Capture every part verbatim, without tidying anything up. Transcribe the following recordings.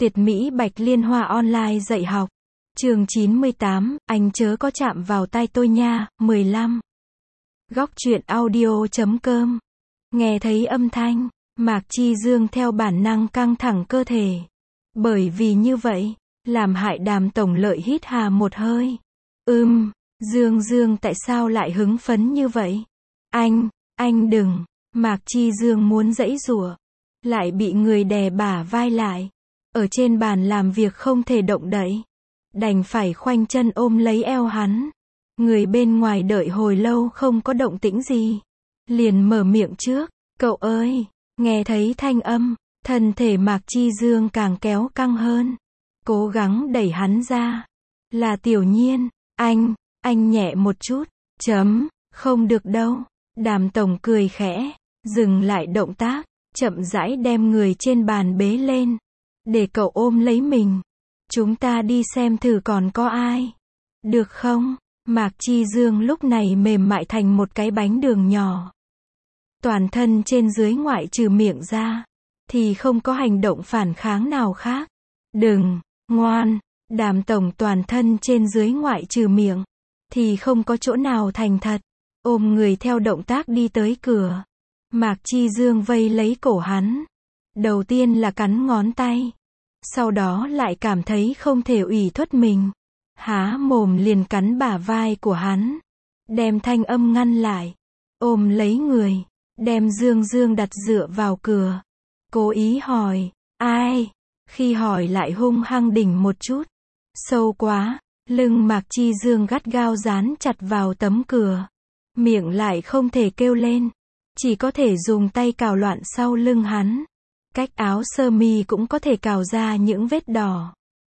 Tuyệt mỹ Bạch Liên Hoa online dạy học. Chương chín mươi tám, anh chớ có chạm vào tai tôi nha. mười lăm. Góc truyện audio.com. Nghe thấy âm thanh, Mạc Chi Dương theo bản năng căng thẳng cơ thể. Bởi vì như vậy, làm hại Đàm tổng lợi hít hà một hơi. Ưm, Dương Dương tại sao lại hứng phấn như vậy? Anh, anh đừng. Mạc Chi Dương muốn giãy giụa, lại bị người đè bả vai lại. Ở trên bàn làm việc không thể động đậy, đành phải khoanh chân ôm lấy eo hắn. Người bên ngoài đợi hồi lâu không có động tĩnh gì, liền mở miệng trước, cậu ơi. Nghe thấy thanh âm, thân thể Mạc Chi Dương càng kéo căng hơn, cố gắng đẩy hắn ra. Là Tiểu Nhiên. Anh, anh nhẹ một chút, chấm, không được đâu. Đàm tổng cười khẽ, dừng lại động tác, chậm rãi đem người trên bàn bế lên, để cậu ôm lấy mình. Chúng ta đi xem thử còn có ai, được không? Mạc Chi Dương lúc này mềm mại thành một cái bánh đường nhỏ. Toàn thân trên dưới ngoại trừ miệng ra, thì không có hành động phản kháng nào khác. Đừng, ngoan. Đàm tổng toàn thân trên dưới ngoại trừ miệng, thì không có chỗ nào thành thật. Ôm người theo động tác đi tới cửa. Mạc Chi Dương vây lấy cổ hắn. Đầu tiên là cắn ngón tay, sau đó lại cảm thấy không thể ủy khuất mình, há mồm liền cắn bả vai của hắn, đem thanh âm ngăn lại. Ôm lấy người, đem Dương Dương đặt dựa vào cửa. Cố ý hỏi, ai? Khi hỏi lại hung hăng đỉnh một chút. Sâu quá. Lưng Mạc Chi Dương gắt gao dán chặt vào tấm cửa. Miệng lại không thể kêu lên, chỉ có thể dùng tay cào loạn sau lưng hắn. Cách áo sơ mi cũng có thể cào ra những vết đỏ.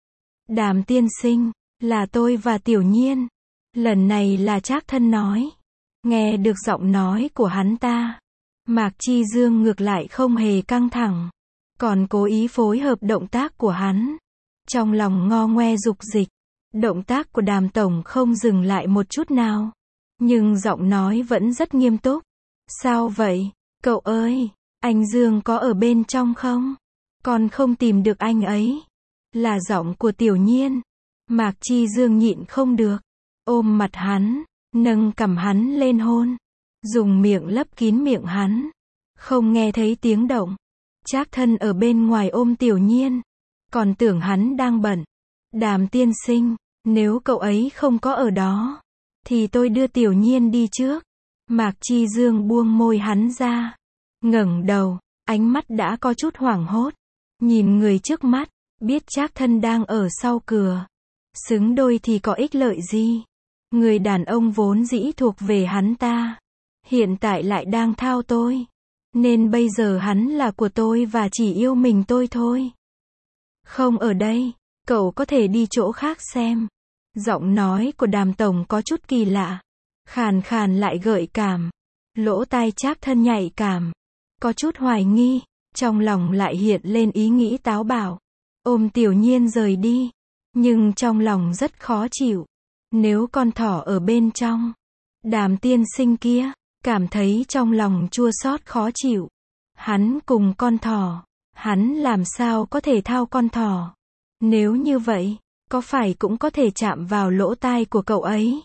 Đàm tiên sinh, là tôi và Tiểu Nhiên. Lần này là Trác Thân nói. Nghe được giọng nói của hắn ta, Mạc Chi Dương ngược lại không hề căng thẳng, còn cố ý phối hợp động tác của hắn. Trong lòng ngo ngoe dục dịch, động tác của Đàm tổng không dừng lại một chút nào, nhưng giọng nói vẫn rất nghiêm túc. Sao vậy, cậu ơi? Anh Dương có ở bên trong không? Còn không tìm được anh ấy. Là giọng của Tiểu Nhiên. Mạc Chi Dương nhịn không được, ôm mặt hắn, nâng cằm hắn lên hôn, dùng miệng lấp kín miệng hắn, không nghe thấy tiếng động. Trác Thân ở bên ngoài ôm Tiểu Nhiên, còn tưởng hắn đang bận. Đàm tiên sinh, nếu cậu ấy không có ở đó, thì tôi đưa Tiểu Nhiên đi trước. Mạc Chi Dương buông môi hắn ra, ngẩng đầu, ánh mắt đã có chút hoảng hốt, nhìn người trước mắt, biết Trác Thân đang ở sau cửa. Xứng đôi thì có ích lợi gì? Người đàn ông vốn dĩ thuộc về hắn ta, hiện tại lại đang thao tôi, nên bây giờ hắn là của tôi và chỉ yêu mình tôi thôi. Không ở đây, cậu có thể đi chỗ khác xem. Giọng nói của Đàm tổng có chút kỳ lạ, khàn khàn lại gợi cảm. Lỗ tai Trác Thân nhạy cảm, có chút hoài nghi, trong lòng lại hiện lên ý nghĩ táo bạo, ôm Tiểu Nhiên rời đi. Nhưng trong lòng rất khó chịu, nếu con thỏ ở bên trong. Đàm tiên sinh kia, cảm thấy trong lòng chua xót khó chịu. Hắn cùng con thỏ, hắn làm sao có thể thao con thỏ? Nếu như vậy, có phải cũng có thể chạm vào lỗ tai của cậu ấy?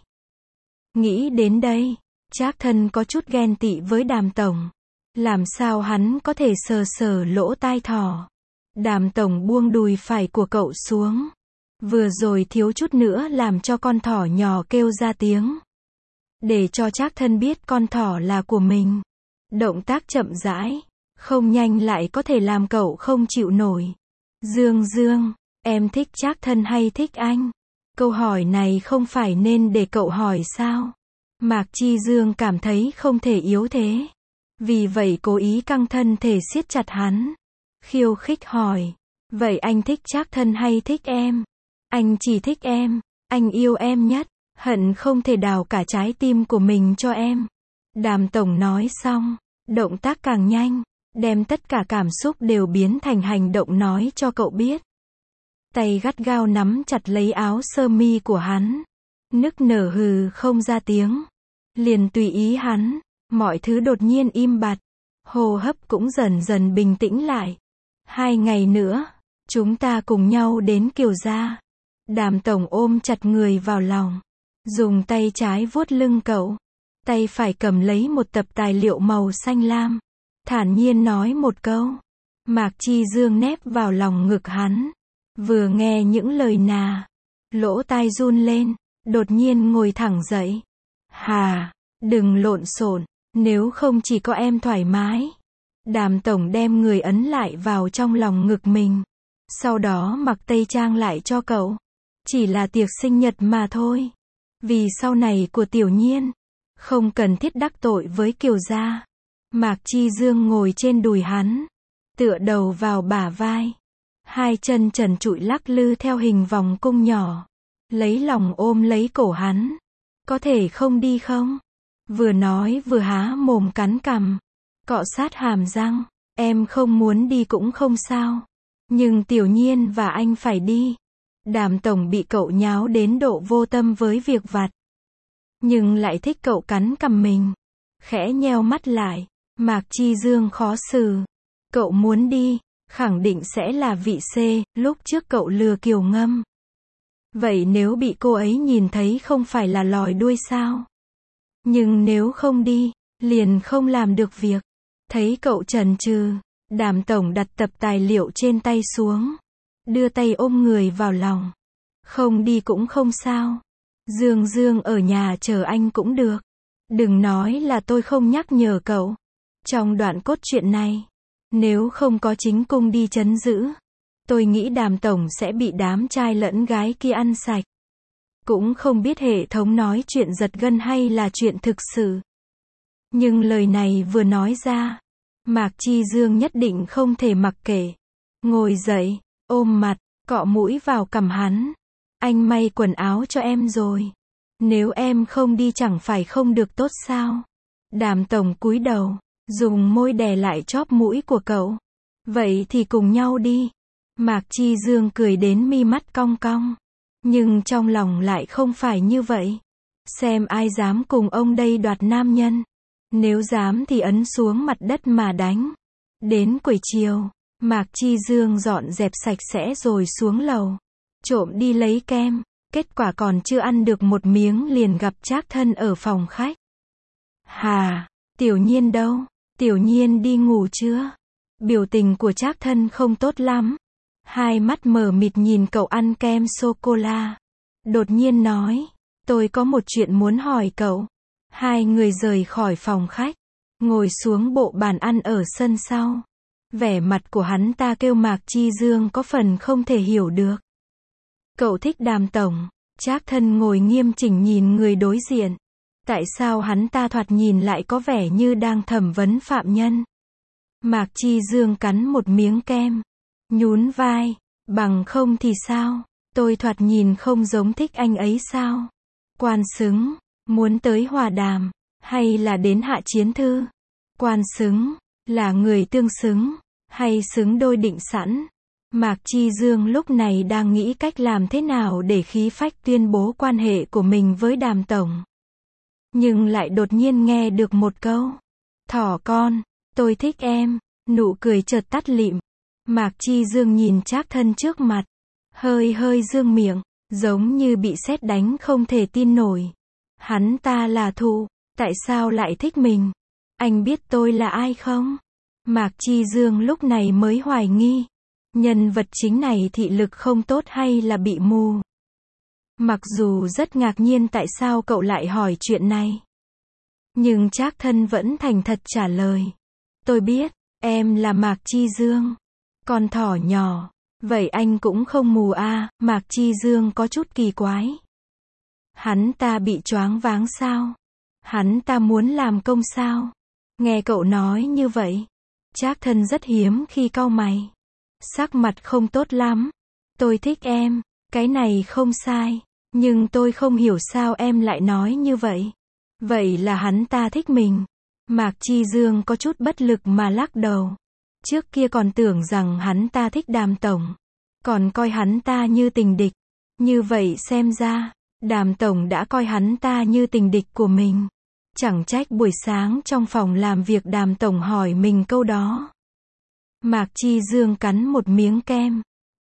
Nghĩ đến đây, Trác Thân có chút ghen tị với Đàm tổng. Làm sao hắn có thể sờ sờ lỗ tai thỏ? Đàm tổng buông đùi phải của cậu xuống. Vừa rồi thiếu chút nữa làm cho con thỏ nhỏ kêu ra tiếng. Để cho Trác Thân biết con thỏ là của mình. Động tác chậm rãi, không nhanh lại có thể làm cậu không chịu nổi. Dương Dương, em thích Trác Thân hay thích anh? Câu hỏi này không phải nên để cậu hỏi sao? Mạc Chi Dương cảm thấy không thể yếu thế, vì vậy cố ý căng thân thể siết chặt hắn, khiêu khích hỏi. Vậy anh thích Trác Thân hay thích em? Anh chỉ thích em, anh yêu em nhất, hận không thể đào cả trái tim của mình cho em. Đàm tổng nói xong, động tác càng nhanh, đem tất cả cảm xúc đều biến thành hành động nói cho cậu biết. Tay gắt gao nắm chặt lấy áo sơ mi của hắn, nức nở hừ không ra tiếng, liền tùy ý hắn. Mọi thứ đột nhiên im bặt, hô hấp cũng dần dần bình tĩnh lại. Hai ngày nữa, Chúng ta cùng nhau đến Kiều gia. Đàm tổng ôm chặt người vào lòng. Dùng tay trái vuốt lưng cậu. Tay phải cầm lấy một tập tài liệu màu xanh lam. Thản nhiên nói một câu. Mạc Chi Dương nép vào lòng ngực hắn. Vừa nghe những lời nà. Lỗ tai run lên. Đột nhiên ngồi thẳng dậy. Hà, đừng lộn xộn, nếu không chỉ có em thoải mái. Đàm tổng đem người ấn lại vào trong lòng ngực mình. Sau đó mặc tây trang lại cho cậu. Chỉ là tiệc sinh nhật mà thôi. Vì sau này của Tiểu Nhiên. Không cần thiết đắc tội với Kiều gia. Mạc Chi Dương ngồi trên đùi hắn. Tựa đầu vào bả vai. Hai chân trần trụi lắc lư theo hình vòng cung nhỏ. Lấy lòng ôm lấy cổ hắn. Có thể không đi không? Vừa nói vừa há mồm cắn cằm. Cọ sát hàm răng. Em không muốn đi cũng không sao. Nhưng Tiểu Nhiên và anh phải đi. Đàm tổng bị cậu nháo đến độ vô tâm với việc vặt. Nhưng lại thích cậu cắn cằm mình. Khẽ nheo mắt lại. Mạc Chi Dương khó xử. Cậu muốn đi, khẳng định sẽ là vị C, lúc trước cậu lừa Kiều Ngâm. Vậy nếu bị cô ấy nhìn thấy không phải là lòi đuôi sao? Nhưng nếu không đi, liền không làm được việc. Thấy cậu chần chừ, Đàm tổng đặt tập tài liệu trên tay xuống. Đưa tay ôm người vào lòng. Không đi cũng không sao. Dương Dương ở nhà chờ anh cũng được. Đừng nói là tôi không nhắc nhở cậu. Trong đoạn cốt truyện này, nếu không có chính cung đi trấn giữ, tôi nghĩ Đàm tổng sẽ bị đám trai lẫn gái kia ăn sạch. Cũng không biết hệ thống nói chuyện giật gân hay là chuyện thực sự. Nhưng lời này vừa nói ra, Mạc Chi Dương nhất định không thể mặc kệ. Ngồi dậy, ôm mặt, cọ mũi vào cằm hắn. Anh may quần áo cho em rồi. Nếu em không đi chẳng phải không được tốt sao? Đàm tổng cúi đầu, dùng môi đè lại chóp mũi của cậu. Vậy thì cùng nhau đi. Mạc Chi Dương cười đến mi mắt cong cong. Nhưng trong lòng lại không phải như vậy. Xem ai dám cùng ông đây đoạt nam nhân. Nếu dám thì ấn xuống mặt đất mà đánh. Đến buổi chiều, Mạc Chi Dương dọn dẹp sạch sẽ rồi xuống lầu. Trộm đi lấy kem. Kết quả còn chưa ăn được một miếng liền gặp Trác Thân ở phòng khách. Hà, Tiểu Nhiên đâu? Tiểu Nhiên đi ngủ chưa? Biểu tình của Trác Thân không tốt lắm. Hai mắt mờ mịt nhìn cậu ăn kem sô-cô-la. Đột nhiên nói, tôi có một chuyện muốn hỏi cậu. Hai người rời khỏi phòng khách. Ngồi xuống bộ bàn ăn ở sân sau. Vẻ mặt của hắn ta kêu Mạc Chi Dương có phần không thể hiểu được. Cậu thích Đàm tổng. Trác Thân ngồi nghiêm chỉnh nhìn người đối diện. Tại sao hắn ta thoạt nhìn lại có vẻ như đang thẩm vấn phạm nhân? Mạc Chi Dương cắn một miếng kem. Nhún vai. Bằng không thì sao? Tôi thoạt nhìn không giống thích anh ấy sao? Quan xứng. Muốn tới hòa đàm. Hay là đến hạ chiến thư? Quan xứng. Là người tương xứng. Hay xứng đôi định sẵn? Mạc Chi Dương lúc này đang nghĩ cách làm thế nào để khí phách tuyên bố quan hệ của mình với Đàm tổng. Nhưng lại đột nhiên nghe được một câu. Thỏ con, tôi thích em. Nụ cười chợt tắt lịm. Mạc Chi Dương nhìn Trác Thân trước mặt. Hơi hơi dương miệng. Giống như bị sét đánh không thể tin nổi. Hắn ta là thụ. Tại sao lại thích mình? Anh biết tôi là ai không? Mạc Chi Dương lúc này mới hoài nghi. Nhân vật chính này thị lực không tốt hay là bị mù? Mặc dù rất ngạc nhiên tại sao cậu lại hỏi chuyện này. Nhưng Trác Thân vẫn thành thật trả lời. Tôi biết, em là Mạc Chi Dương. Con thỏ nhỏ. Vậy anh cũng không mù à? Mạc Chi Dương có chút kỳ quái. Hắn ta bị choáng váng sao? Hắn ta muốn làm công sao? Nghe cậu nói như vậy, Trác Thân rất hiếm khi cau mày. Sắc mặt không tốt lắm. Tôi thích em, cái này không sai. Nhưng tôi không hiểu sao em lại nói như vậy. Vậy là hắn ta thích mình. Mạc Chi Dương có chút bất lực mà lắc đầu. Trước kia còn tưởng rằng hắn ta thích Đàm tổng. Còn coi hắn ta như tình địch. Như vậy xem ra, Đàm tổng đã coi hắn ta như tình địch của mình. Chẳng trách buổi sáng trong phòng làm việc Đàm tổng hỏi mình câu đó. Mạc Chi Dương cắn một miếng kem.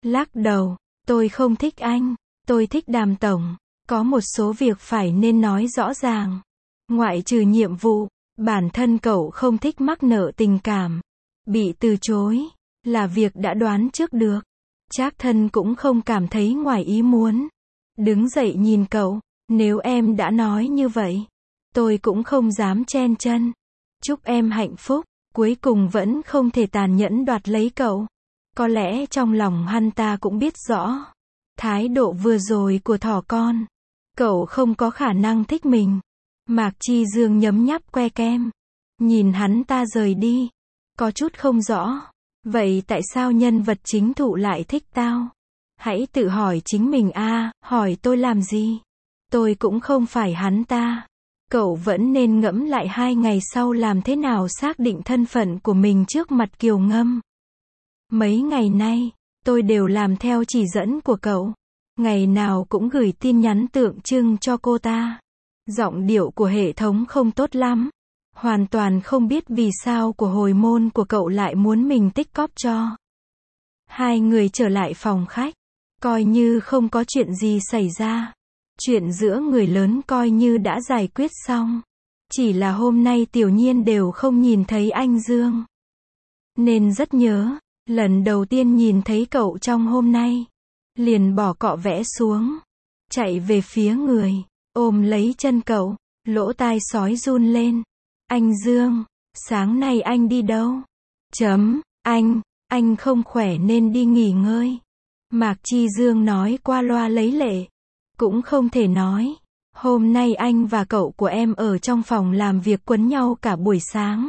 Lắc đầu, tôi không thích anh, tôi thích Đàm tổng. Có một số việc phải nên nói rõ ràng. Ngoại trừ nhiệm vụ, bản thân cậu không thích mắc nợ tình cảm. Bị từ chối, là việc đã đoán trước được. Trác Thân cũng không cảm thấy ngoài ý muốn. Đứng dậy nhìn cậu, nếu em đã nói như vậy, tôi cũng không dám chen chân. Chúc em hạnh phúc, cuối cùng vẫn không thể tàn nhẫn đoạt lấy cậu. Có lẽ trong lòng hắn ta cũng biết rõ. Thái độ vừa rồi của thỏ con. Cậu không có khả năng thích mình. Mạc Chi Dương nhấm nháp que kem. Nhìn hắn ta rời đi. Có chút không rõ. Vậy tại sao nhân vật chính thụ lại thích tao? Hãy tự hỏi chính mình a, hỏi tôi làm gì? Tôi cũng không phải hắn ta. Cậu vẫn nên ngẫm lại hai ngày sau làm thế nào xác định thân phận của mình trước mặt Kiều Ngâm. Mấy ngày nay, tôi đều làm theo chỉ dẫn của cậu. Ngày nào cũng gửi tin nhắn tượng trưng cho cô ta. Giọng điệu của hệ thống không tốt lắm. Hoàn toàn không biết vì sao của hồi môn của cậu lại muốn mình tích cóp cho. Hai người trở lại phòng khách. Coi như không có chuyện gì xảy ra. Chuyện giữa người lớn coi như đã giải quyết xong. Chỉ là hôm nay Tiểu Nhiên đều không nhìn thấy anh Dương. Nên rất nhớ. Lần đầu tiên nhìn thấy cậu trong hôm nay. Liền bỏ cọ vẽ xuống. Chạy về phía người. Ôm lấy chân cậu. Lỗ tai sói run lên. Anh Dương, sáng nay anh đi đâu? Chấm, anh, anh không khỏe nên đi nghỉ ngơi. Mạc Chi Dương nói qua loa lấy lệ. Cũng không thể nói. Hôm nay anh và cậu của em ở trong phòng làm việc quấn nhau cả buổi sáng.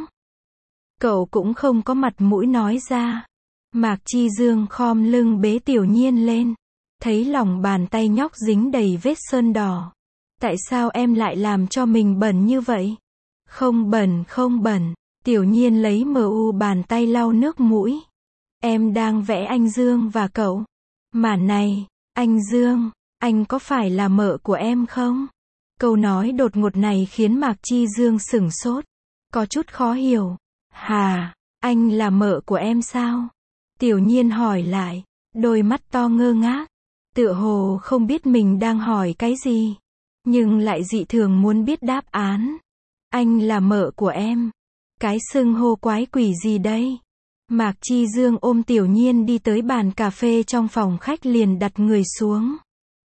Cậu cũng không có mặt mũi nói ra. Mạc Chi Dương khom lưng bế Tiểu Nhiên lên. Thấy lòng bàn tay nhóc dính đầy vết sơn đỏ. Tại sao em lại làm cho mình bẩn như vậy? Không bẩn, không bẩn. Tiểu Nhiên lấy mờ u bàn tay lau nước mũi. Em đang vẽ anh Dương và cậu. Mà này, anh Dương, anh có phải là mợ của em không? Câu nói đột ngột này khiến Mạc Chi Dương sửng sốt. Có chút khó hiểu. Hà, anh là mợ của em sao? Tiểu Nhiên hỏi lại. Đôi mắt to ngơ ngác. Tựa hồ không biết mình đang hỏi cái gì. Nhưng lại dị thường muốn biết đáp án. Anh là mợ của em. Cái xưng hô quái quỷ gì đây? Mạc Chi Dương ôm Tiểu Nhiên đi tới bàn cà phê trong phòng khách liền đặt người xuống.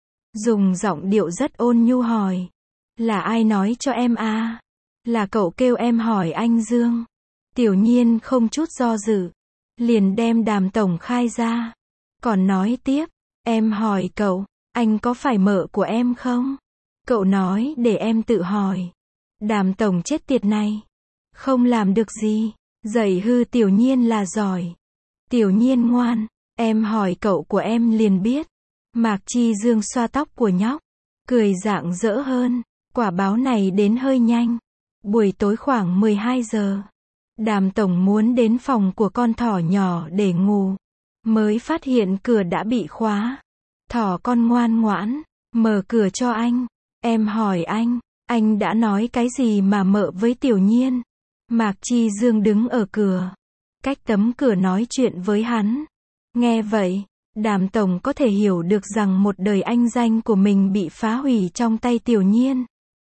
Dùng giọng điệu rất ôn nhu hỏi. Là ai nói cho em à? Là cậu kêu em hỏi anh Dương. Tiểu Nhiên không chút do dự. Liền đem Đàm tổng khai ra. Còn nói tiếp. Em hỏi cậu, anh có phải mợ của em không? Cậu nói để em tự hỏi. Đàm tổng chết tiệt này. Không làm được gì. Dạy hư Tiểu Nhiên là giỏi. Tiểu Nhiên ngoan. Em hỏi cậu của em liền biết. Mạc Chi Dương xoa tóc của nhóc. Cười rạng rỡ hơn. Quả báo này đến hơi nhanh. Buổi tối khoảng mười hai giờ. Đàm tổng muốn đến phòng của con thỏ nhỏ để ngủ. Mới phát hiện cửa đã bị khóa. Thỏ con ngoan ngoãn. Mở cửa cho anh. Em hỏi anh. Anh đã nói cái gì mà mợ với Tiểu Nhiên? Mạc Chi Dương đứng ở cửa. Cách tấm cửa nói chuyện với hắn. Nghe vậy, Đàm tổng có thể hiểu được rằng một đời anh danh của mình bị phá hủy trong tay Tiểu Nhiên.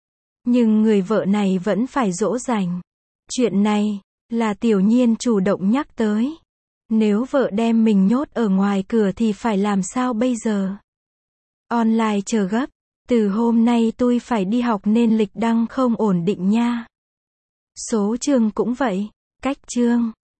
Nhưng người vợ này vẫn phải dỗ dành. Chuyện này, là Tiểu Nhiên chủ động nhắc tới. Nếu vợ đem mình nhốt ở ngoài cửa thì phải làm sao bây giờ? Online chờ gấp. Từ hôm nay tôi phải đi học nên lịch đăng không ổn định nha. Số chương cũng vậy. Cách chương.